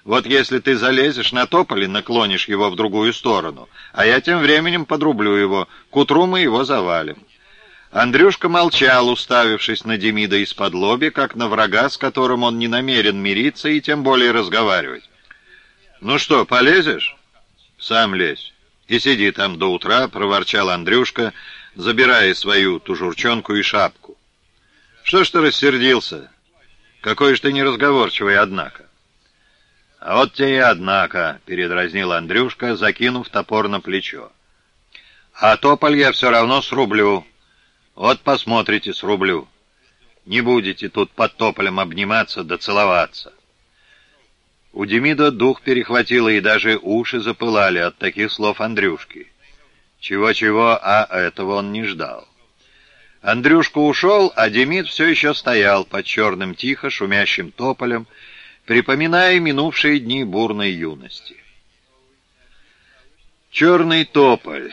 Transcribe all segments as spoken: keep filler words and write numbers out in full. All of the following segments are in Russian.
Вот если ты залезешь на тополь и наклонишь его в другую сторону, а я тем временем подрублю его, к утру мы его завалим». Андрюшка молчал, уставившись на Демида из-под лобья, как на врага, с которым он не намерен мириться и тем более разговаривать. «Ну что, полезешь?» «Сам лезь. И сиди там до утра», — проворчал Андрюшка, забирая свою тужурчонку и шапку. «Что ж ты рассердился? Какой же ты неразговорчивый, однако». «А вот тебе и однако», — передразнил Андрюшка, закинув топор на плечо. «А тополь я все равно срублю. Вот посмотрите, срублю. Не будете тут под тополем обниматься да целоваться». У Демида дух перехватило, и даже уши запылали от таких слов Андрюшки. Чего-чего, а этого он не ждал. Андрюшка ушел, а Демид все еще стоял под черным тихо шумящим тополем, припоминая минувшие дни бурной юности. Черный тополь.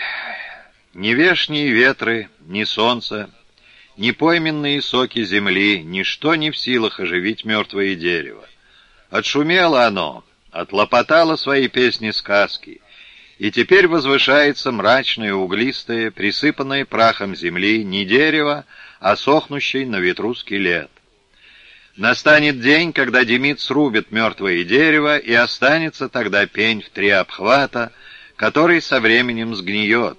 Ни вешние ветры, ни солнце, ни пойменные соки земли, ничто не в силах оживить мертвое дерево. Отшумело оно, отлопотало свои песни-сказки, и теперь возвышается мрачное, углистое, присыпанное прахом земли не дерево, а сохнущий на ветру скелет. Настанет день, когда Демид срубит мертвое дерево, и останется тогда пень в три обхвата, который со временем сгниет.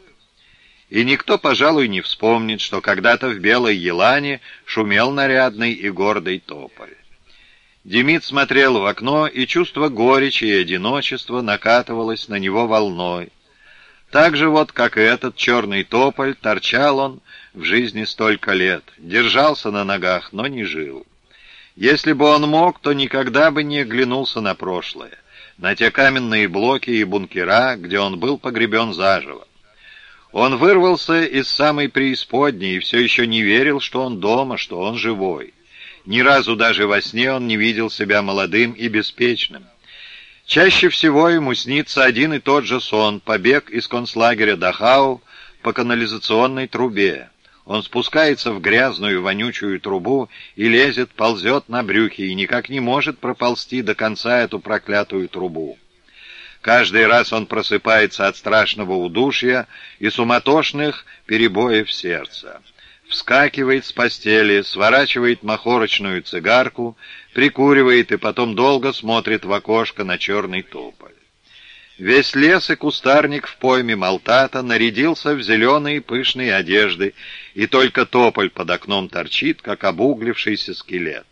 И никто, пожалуй, не вспомнит, что когда-то в Белой Елане шумел нарядный и гордый тополь. Демид смотрел в окно, и чувство горечи и одиночества накатывалось на него волной. Так же вот, как и этот черный тополь, торчал он в жизни столько лет, держался на ногах, но не жил. Если бы он мог, то никогда бы не оглянулся на прошлое, на те каменные блоки и бункера, где он был погребен заживо. Он вырвался из самой преисподней и все еще не верил, что он дома, что он живой. Ни разу даже во сне он не видел себя молодым и беспечным. Чаще всего ему снится один и тот же сон — побег из концлагеря Дахау по канализационной трубе. Он спускается в грязную вонючую трубу и лезет, ползет на брюхе и никак не может проползти до конца эту проклятую трубу. Каждый раз он просыпается от страшного удушья и суматошных перебоев сердца. Вскакивает с постели, сворачивает махорочную цигарку, прикуривает и потом долго смотрит в окошко на черный тополь. Весь лес и кустарник в пойме Малтата нарядился в зеленые пышные одежды, и только тополь под окном торчит, как обуглившийся скелет.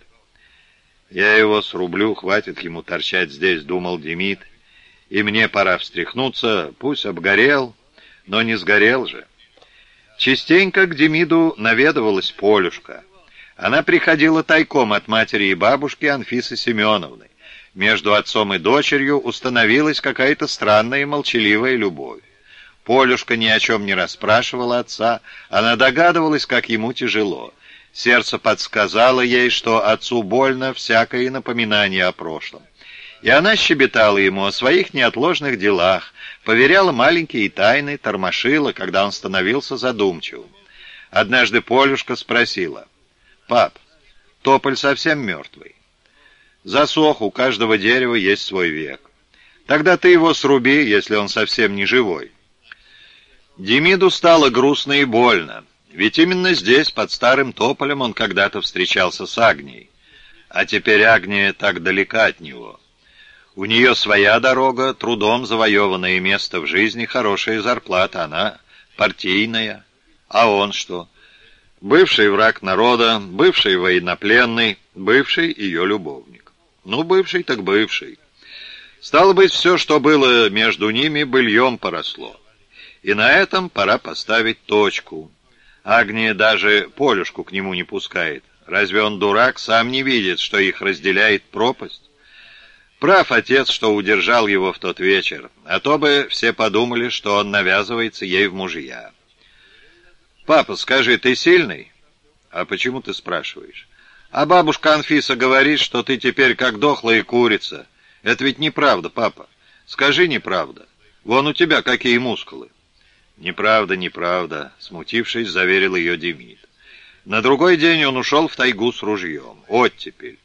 «Я его срублю, хватит ему торчать здесь», — думал Демид. «И мне пора встряхнуться, пусть обгорел, но не сгорел же». Частенько к Демиду наведывалась Полюшка. Она приходила тайком от матери и бабушки Анфисы Семеновны. Между отцом и дочерью установилась какая-то странная и молчаливая любовь. Полюшка ни о чем не расспрашивала отца, она догадывалась, как ему тяжело. Сердце подсказало ей, что отцу больно всякое напоминание о прошлом. И она щебетала ему о своих неотложных делах, поверяла маленькие тайны, тормошила, когда он становился задумчивым. Однажды Полюшка спросила: «Пап, тополь совсем мертвый?» «Засох, у каждого дерева есть свой век. Тогда ты его сруби, если он совсем не живой». Демиду стало грустно и больно, ведь именно здесь, под старым тополем, он когда-то встречался с Агнией. А теперь Агния так далека от него. У нее своя дорога, трудом завоеванное место в жизни, хорошая зарплата, она партийная. А он что? Бывший враг народа, бывший военнопленный, бывший ее любовник. Ну, бывший так бывший. Стало быть, все, что было между ними, быльем поросло. И на этом пора поставить точку. Агния даже Полюшку к нему не пускает. Разве он дурак, сам не видит, что их разделяет пропасть? Прав отец, что удержал его в тот вечер, а то бы все подумали, что он навязывается ей в мужья. «Папа, скажи, ты сильный?» «А почему ты спрашиваешь?» «А бабушка Анфиса говорит, что ты теперь как дохлая курица. Это ведь неправда, папа. Скажи, неправда. Вон у тебя какие мускулы». «Неправда, неправда», — смутившись, заверил ее Демид. На другой день он ушел в тайгу с ружьем. Оттепель.